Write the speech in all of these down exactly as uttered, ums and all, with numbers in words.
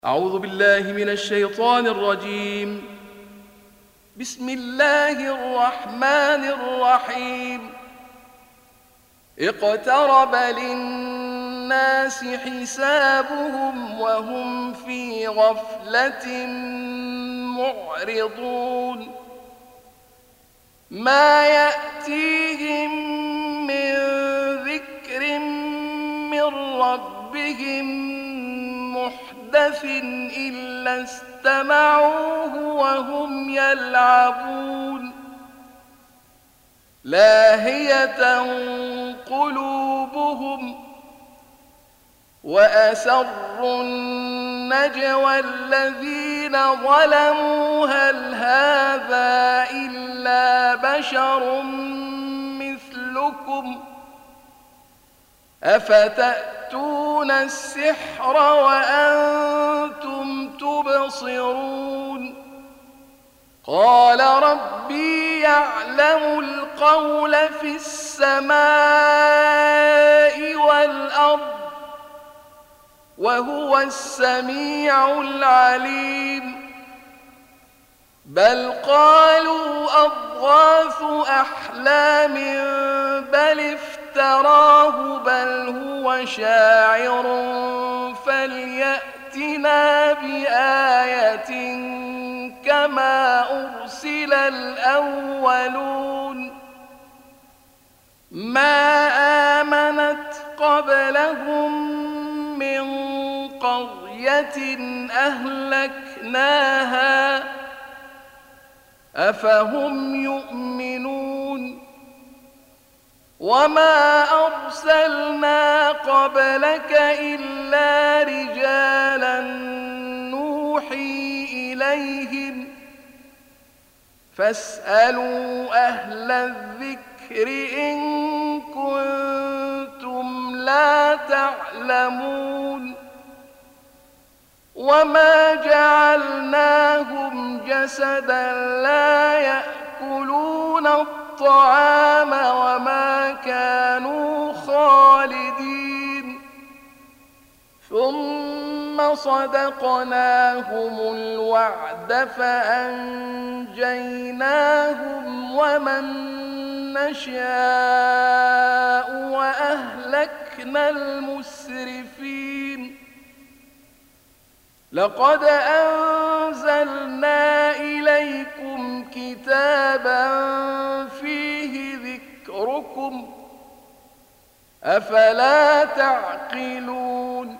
أعوذ بالله من الشيطان الرجيم. بسم الله الرحمن الرحيم. اقترب للناس حسابهم وهم في غفلة معرضون. ما يأتيهم من ذكر من ربهم محدث إلا استمعوه وهم يلعبون. لاهية قلوبهم وأسروا النجوى الذين ظلموا هل هذا إلا بشر مثلكم أفتأتون السحر وأنتم تبصرون. قال ربي يعلم القول في السماء والأرض وهو السميع العليم. بل قالوا أضغاث أحلام بل افتراه بل هو شاعر فليأتنا بآية كما أرسل الأولون. ما آمنت قبلهم من قرية أهلكناها أفهم يؤمنون. وما أرسلنا قبلك إلا رجالا نوحي إليهم فاسألوا أهل الذكر إن كنتم لا تعلمون. وما جعلناهم جسدا لا يأكلون الطعام وما كانوا خالدين ثم صدقناهم الوعد فأنجيناهم ومن نشاء وأهلكنا المسرفين. لقد أنزلنا إليكم كتابا فيه ذكركم أفلا تعقلون.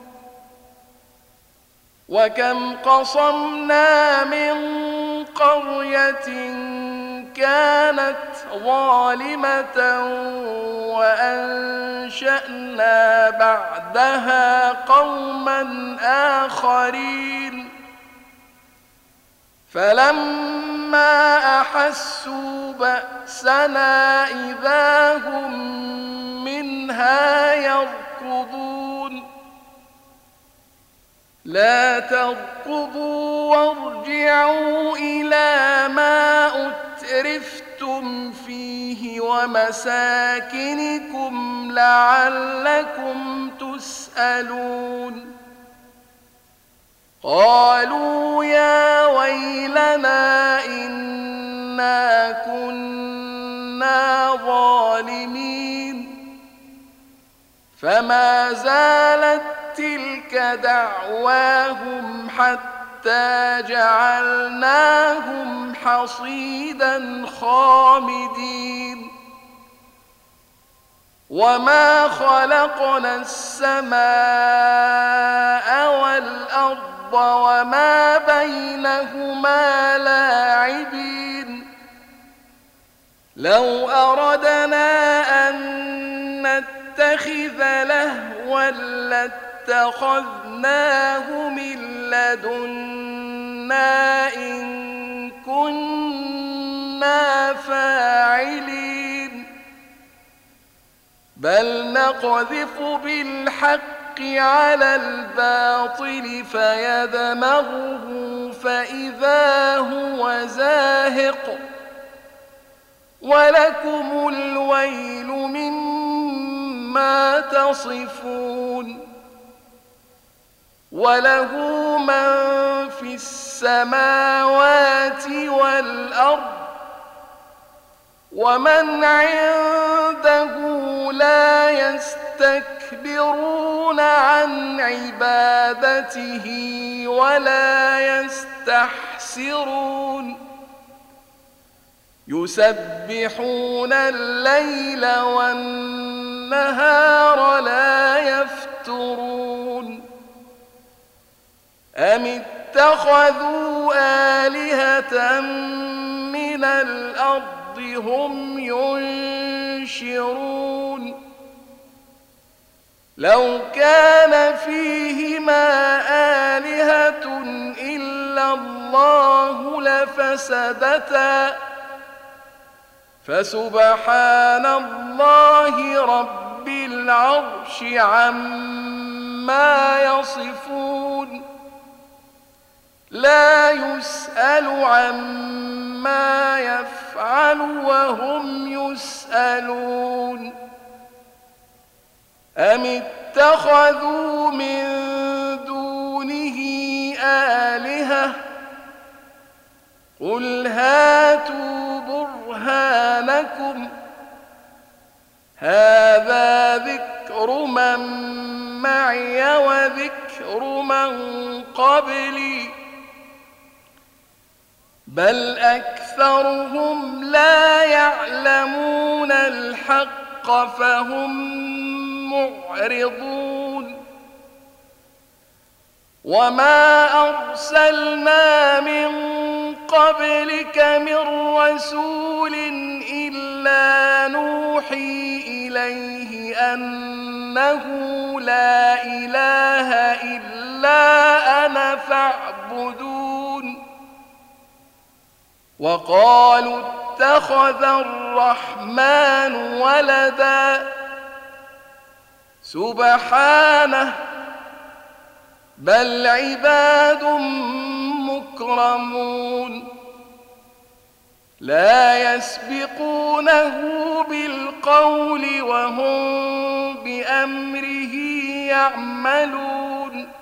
وكم قصمنا من قرية كانت ظالمة وأنشأنا بعدها قوما آخرين فلما أحسوا بأسنا إذا هم منها يركضون. لا تركضوا وارجعوا إلى ما أترفتم فيه ومساكنكم لعلكم تسألون. قالوا يا ويلنا إنا كنا ظالمين. فما زالت تلك دعواهم حتى جعلناهم حصيدا خامدين. وما خلقنا السماء والأرض وما بينهما لاعبين. لو أردنا أن نتخذ لهوا لاتخذناه من لدنا إن كنا فاعلين. بل نقذف بالحق على الباطل فيدمغه فإذا هو زاهق ولكم الويل مما تصفون. وله من في السماوات والأرض ومن عنده لا يستكبرون عن عبادته ولا يستحسرون يسبحون الليل والنهار لا يفترون أم اتخذوا آلهة من الأرض هم ينشرون لو كان فيهما آلهة إلا الله لفسدتا فسبحان الله رب العرش عما يصفون لا يسأل عما يفعل وهم يسألون أم اتخذوا من دونه آلهة قل هاتوا برهانكم هذا ذكر من معي وذكر من قبلي بل أكثرهم لا يعلمون الحق فهم معرضون وما أرسلنا من قبلك من رسول إلا نوحي إليه أنه لا إله إلا أنا فاعبدون وقالوا اتخذ الرحمن ولدا سبحانه بل عباد مكرمون لا يسبقونه بالقول وهم بأمره يعملون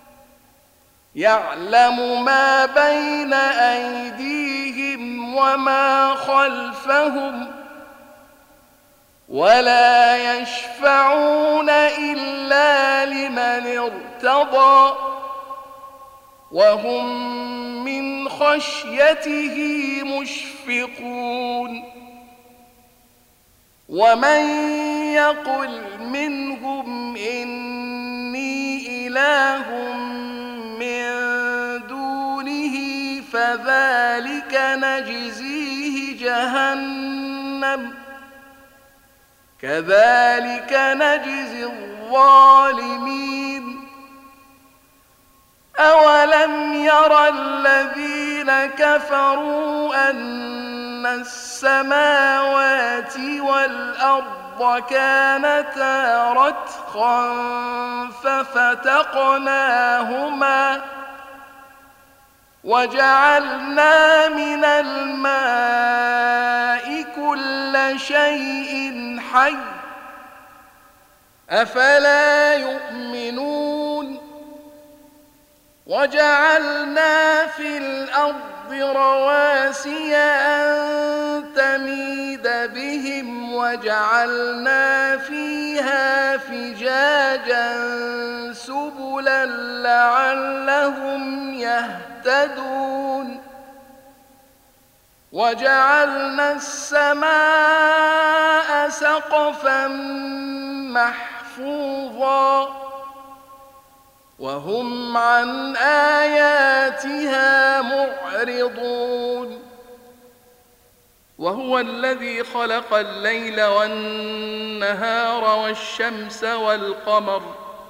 يعلم ما بين أيديهم وما خلفهم ولا يشفعون إلا لمن ارتضى وهم من خشيته مشفقون ومن يقل منهم إني إله من دونه فذلك نجزيه جهنم كذلك نجزي الظالمين أولم يرى الذين كفروا أن السماوات والأرض كانتا رتقا ففتقناهما وجعلنا من الماء كل شيء حي أفلا يؤمنون وجعلنا في الأرض رواسي أن تميد بهم وجعلنا فيها فجاجا سبلا لعلهم يهتدون وجعلنا السماء سقفا محفوظا وهم عن آياتها معرضون وهو الذي خلق الليل والنهار والشمس والقمر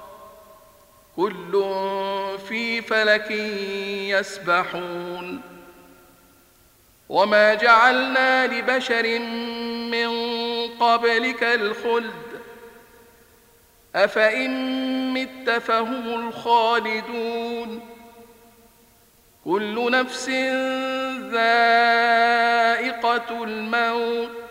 كل في فلك يسبحون وما جعلنا لبشر من قبلك الخلد أفإن مت فهم الخالدون كل نفس ذائقة الموت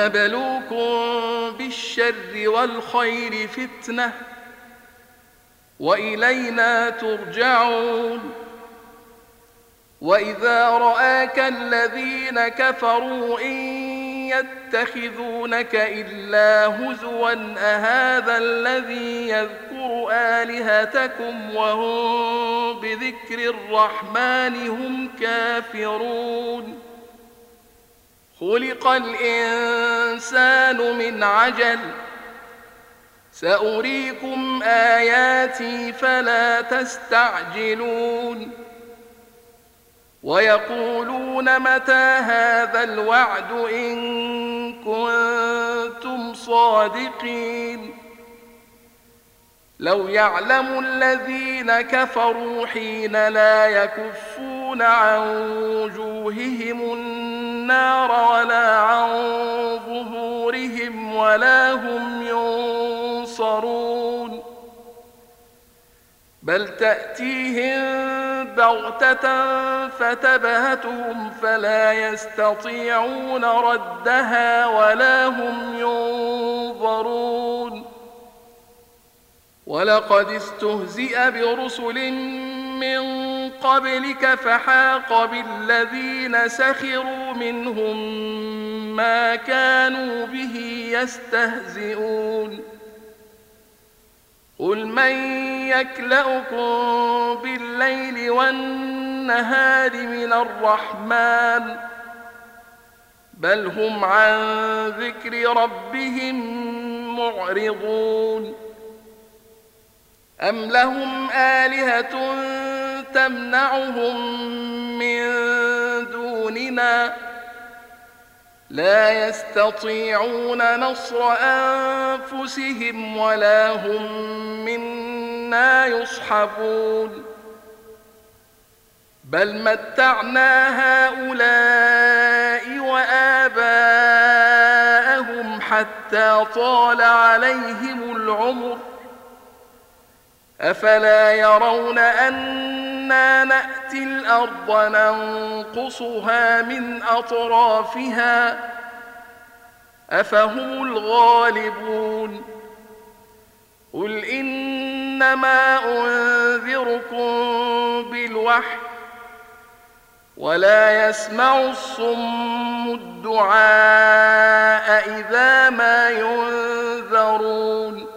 ونبلوكم بالشر والخير فتنة وإلينا ترجعون. وإذا رآك الذين كفروا إن يتخذونك إلا هزوا أهذا الذي يذكر آلهتكم وهم بذكر الرحمن هم كافرون. خلق الإنسان من عجل سأريكم آياتي فلا تستعجلون. ويقولون متى هذا الوعد إن كنتم صادقين. لو يعلم الذين كفروا حين لا يكفون عن وجوههم النار ولا عن ظهورهم ولا هم ينصرون. بل تأتيهم بغتة فتبهتهم فلا يستطيعون ردها ولا هم ينظرون. ولقد استهزئ برسل من قبلك فحاق بالذين سخروا منهم ما كانوا به يستهزئون. قل من يكلؤكم بالليل والنهار من الرحمن بل هم عن ذكر ربهم معرضون. أم لهم آلهة تمنعهم من دوننا لا يستطيعون نصر أنفسهم ولا هم منا يصحبون. بل متعنا هؤلاء وآباءهم حتى طال عليهم العمر أفلا يرون أنا نأتي الأرض ننقصها من أطرافها أفهم الغالبون. قل إنما أنذركم بالوحي ولا يسمع الصم الدعاء إذا ما ينذرون.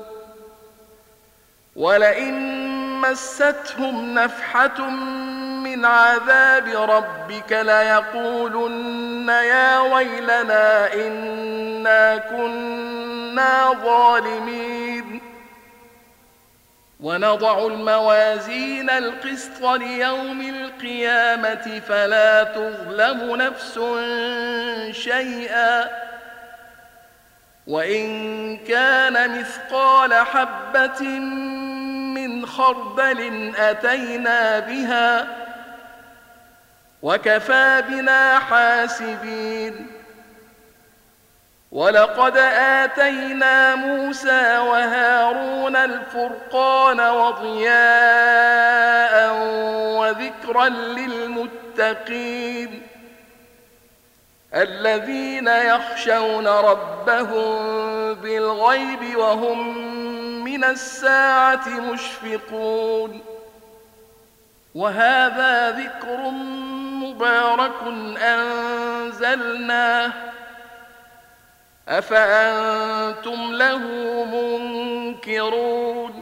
ولئن مستهم نفحة من عذاب ربك ليقولن يا ويلنا إنا كنا ظالمين. ونضع الموازين القسط ليوم القيامة فلا تظلم نفس شيئا وإن كان مثقال حبة من خردل أتينا بها وكفى بنا حاسبين. ولقد آتينا موسى وهارون الفرقان وضياء وذكرا للمتقين الذين يخشون ربهم بالغيب وهم من الساعة مشفقون. وهذا ذكر مبارك أنزلناه أفأنتم له منكرون.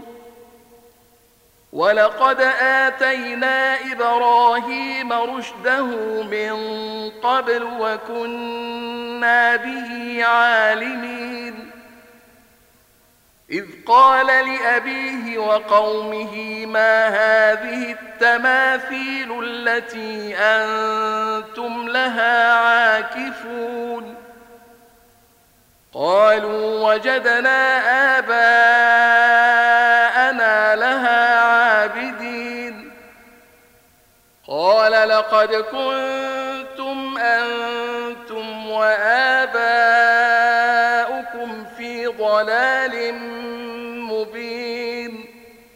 ولقد آتينا إبراهيم رشده من قبل وكنا به عالمين. إذ قال لأبيه وقومه ما هذه التماثيل التي أنتم لها عاكفون. قالوا وجدنا آباءنا لها عابدين. قال لقد كنتم أنتم وآباؤكم في ضلال مبين.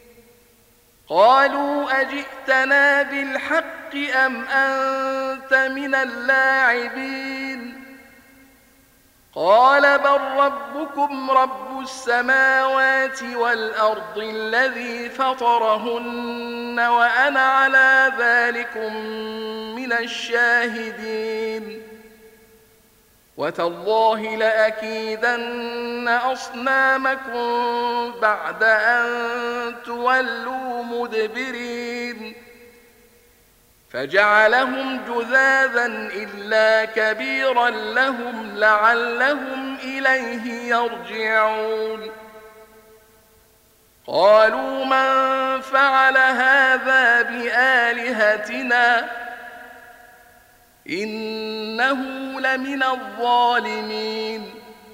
قالوا أجئتنا بالحق أم أنت من اللاعبين. قال بل ربكم رب السماوات والأرض الذي فطرهن وأنا على ذلكم من الشاهدين وتالله لأكيدن أصنامكم بعد أن تولوا مدبرين فجعلهم جذاذا إلا كبيرا لهم لعلهم إليه يرجعون قالوا من فعل هذا بآلهتنا إنه لمن الظالمين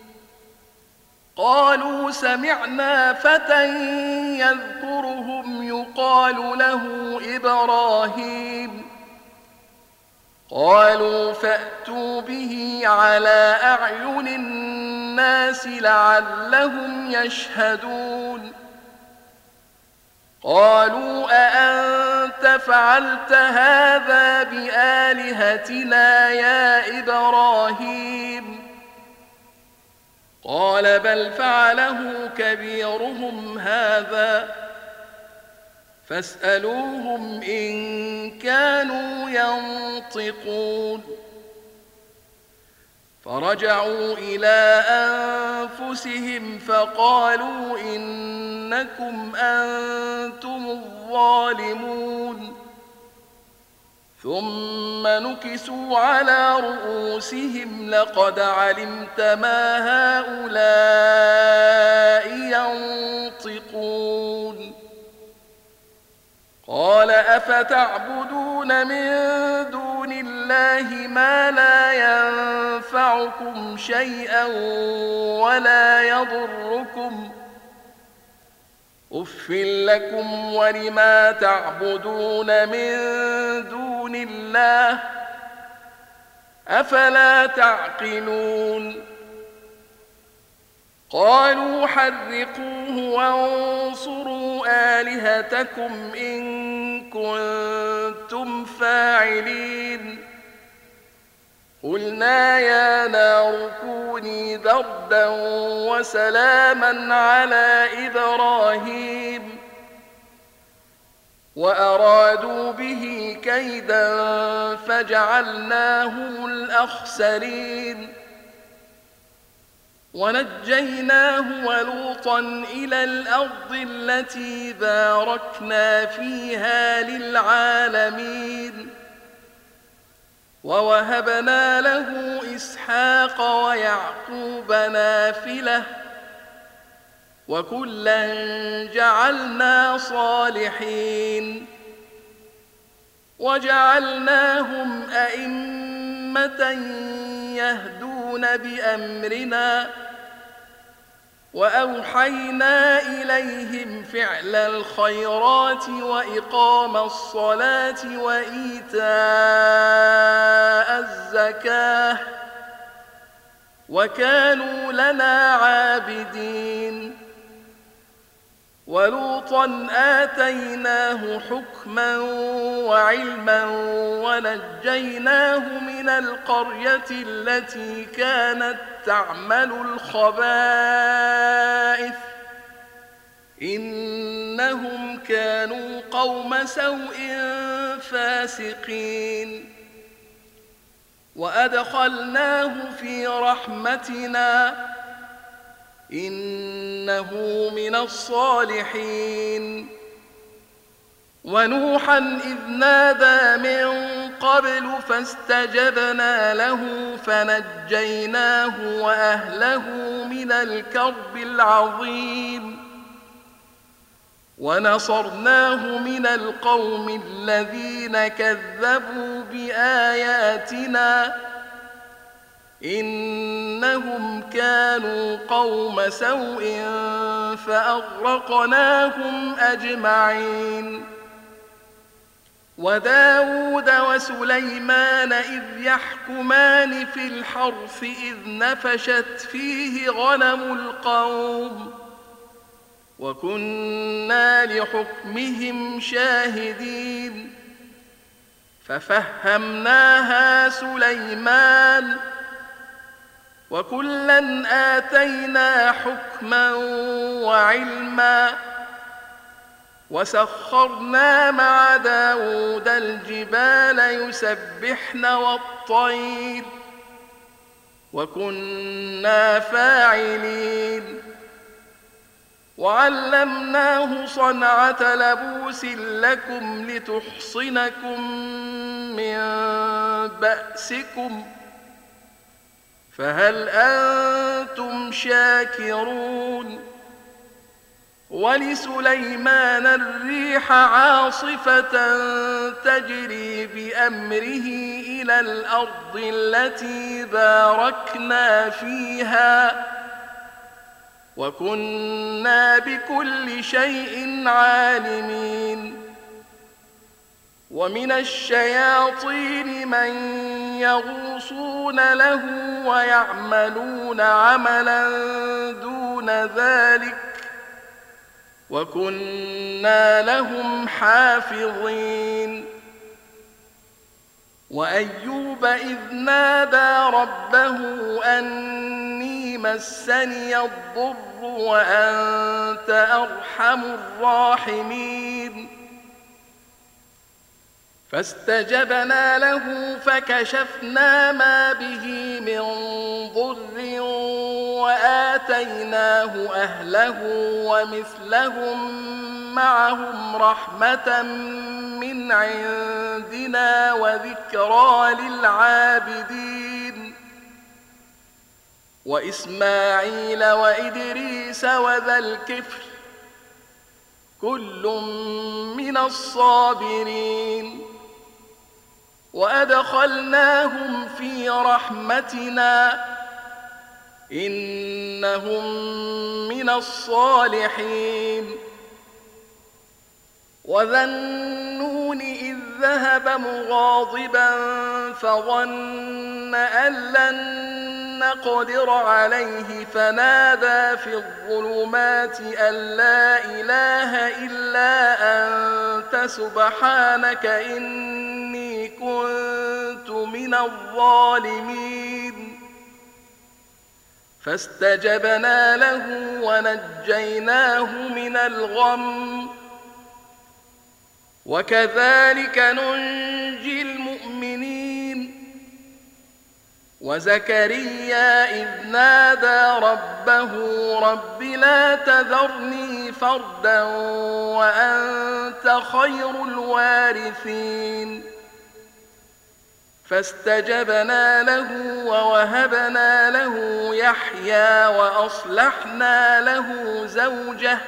قالوا سمعنا فتى يذكرهم يقال له إبراهيم قالوا فأتوا به على أعين الناس لعلهم يشهدون قالوا أأنت فعلت هذا بآلهتنا يا إبراهيم قال بل فعله كبيرهم هذا فاسألوهم إن كانوا ينطقون فرجعوا إلى أنفسهم فقالوا إنكم أنتم الظالمون ثم نكسوا على رؤوسهم لقد علمت ما هؤلاء ينطقون قال أفتعبدون من دون الله ما لا ينفعكم شيئا ولا يضركم أف لكم ولما تعبدون من دون الله أفلا تعقلون قالوا حرقوه وانصروا آلهتكم إن كنتم فاعلين قلنا يا نار كوني بردا وسلاما على إبراهيم وأرادوا به كيدا فجعلناهم الأخسرين ونجيناه ولوطا إلى الأرض التي باركنا فيها للعالمين ووهبنا له إسحاق ويعقوب نافلة وكلا جعلنا صالحين وجعلناهم أئمة يهدون بأمرنا وأوحينا إليهم فعل الخيرات وإقام الصلاة وإيتاء الزكاة وكانوا لنا عابدين ولوطا آتيناه حكما وعلما ونجيناه من القرية التي كانت تعمل الخبائث إنهم كانوا قوم سوء فاسقين وأدخلناه في رحمتنا إنه من الصالحين ونوحا إذ نادى من قبل فاستجبنا له فنجيناه وأهله من الكرب العظيم ونصرناه من القوم الذين كذبوا بآياتنا إنهم كانوا قوم سوء فأغرقناهم أجمعين وداود وسليمان إذ يحكمان في الحرث إذ نفشت فيه غنم القوم وكنا لحكمهم شاهدين ففهمناها سليمان وكلا آتينا حكما وعلما وسخرنا مع داود الجبال يسبحن والطير وكنا فاعلين وعلمناه صنعة لبوس لكم لتحصنكم من بأسكم فهل أنتم شاكرون ولسليمان الريح عاصفة تجري بأمره إلى الأرض التي باركنا فيها وكنا بكل شيء عالمين ومن الشياطين من يغوصون له ويعملون عملا دون ذلك وكنا لهم حافظين وأيوب إذ نادى ربه أني مسني الضر وأنت أرحم الراحمين فاستجبنا له فكشفنا ما به من ضر وآتيناه أهله ومثلهم معهم رحمة من عندنا وذكرى للعابدين وإسماعيل وإدريس وذا الكفل كل من الصابرين وأدخلناهم في رحمتنا إنهم من الصالحين وذا النون إذ ذهب مغاضبا فظن أن لن نقدر عليه فنادى في الظلمات أن لا إله إلا أنت سبحانك إني كنت من الظالمين فاستجبنا له ونجيناه من الغم وكذلك ننجي المؤمنين وزكريا إذ نادى ربه رب لا تذرني فردا وأنت خير الوارثين فاستجبنا له ووهبنا له يحيى وأصلحنا له زوجه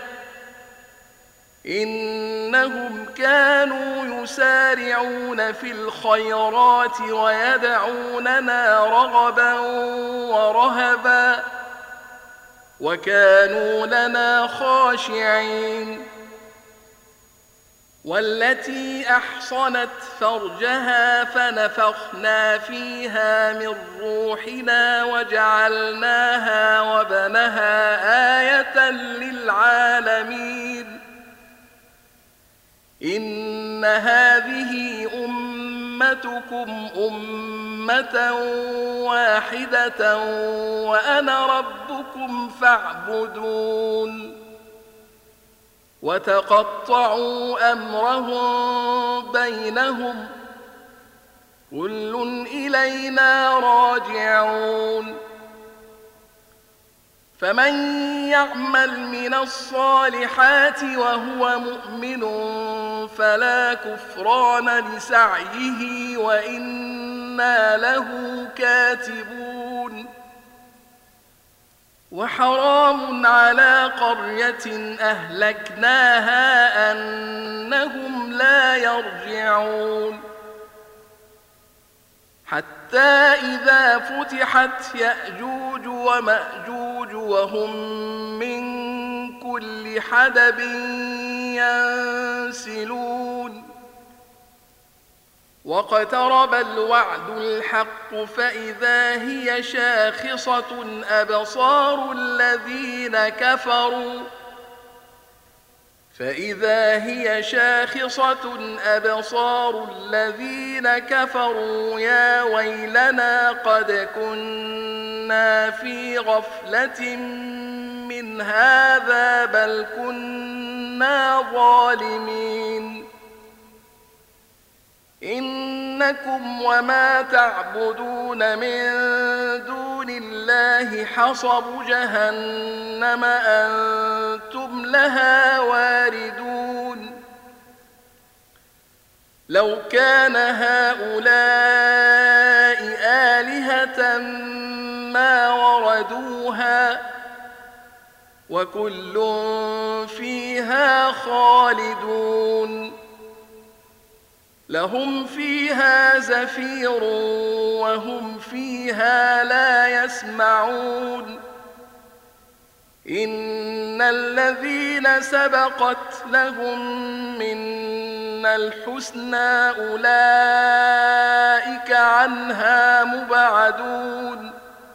إنهم كانوا يسارعون في الخيرات ويدعوننا رغبا ورهبا وكانوا لنا خاشعين والتي أحصنت فرجها فنفخنا فيها من روحنا وجعلناها وبنها آية للعالمين إن هذه أمتكم أمة واحدة وأنا ربكم فاعبدون وتقطعوا أمرهم بينهم كل إلينا راجعون فمن يعمل من الصالحات وهو مؤمن فلا كفران لسعيه وإنا له كاتبون وحرام على قرية أهلكناها أنهم لا يرجعون حتى إذا فتحت يأجوج ومأجوج وهم من كل حدب ينسلون واقترب الوعد الحق فإذا هي شاخصة أبصار الذين كفروا فإذا هي شاخصة أبصار الذين كفروا يا ويلنا قد كنا في غفلة من هذا بل كنا ظالمين إنكم وما تعبدون من دون الله حصب جهنم أنتم لها واردون لو كان هؤلاء آلهة ما وردوها وكل فيها خالدون لهم فيها زفير وهم فيها لا يسمعون إن الذين سبقت لهم منا الحسنى أولئك عنها مبعدون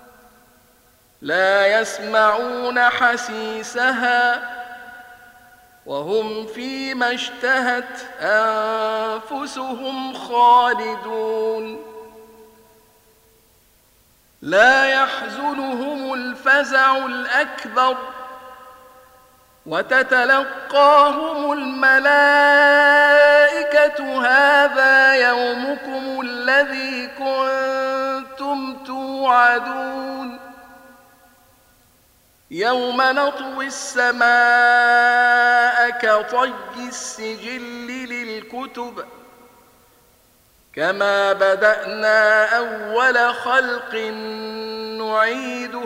لا يسمعون حسيسها وهم فيما اشتهت أنفسهم خالدون لا يحزنهم الفزع الأكبر وتتلقاهم الملائكة هذا يومكم الذي كنتم توعدون يوم نطوي السماء كطي السجل للكتب كما بدأنا أول خلق نعيده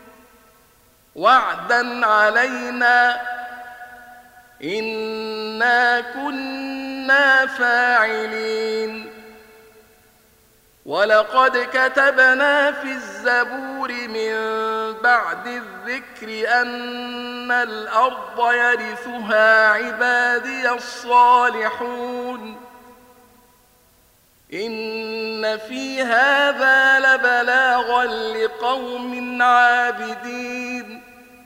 وعدا علينا إنا كنا فاعلين ولقد كتبنا في الزبور من بعد الذكر أن الأرض يرثها عبادي الصالحون إن في هذا لبلاغا لقوم عابدين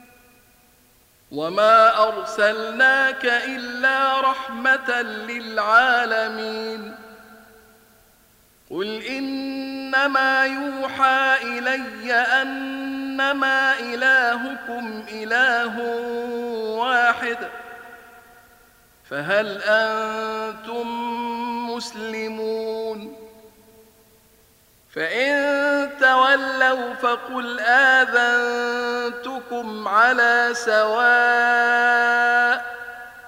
وما أرسلناك إلا رحمة للعالمين قل إنما يوحى إلي أنما إلهكم إله واحد فهل أنتم مسلمون فإن تولوا فقل آذنتكم على سواء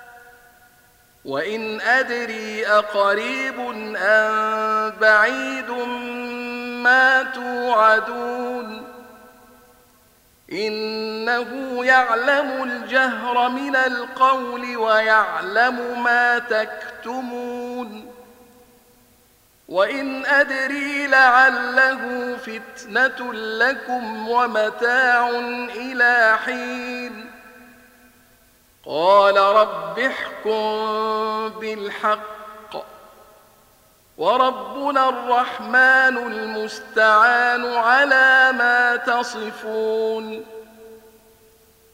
وإن أدري أقريب أم بعيد ما توعدون إنه يعلم الجهر من القول ويعلم ما تكتمون وإن أدري لعله فتنة لكم ومتاع إلى حين قال رب احكم بالحق وربنا الرحمن المستعان على ما تصفون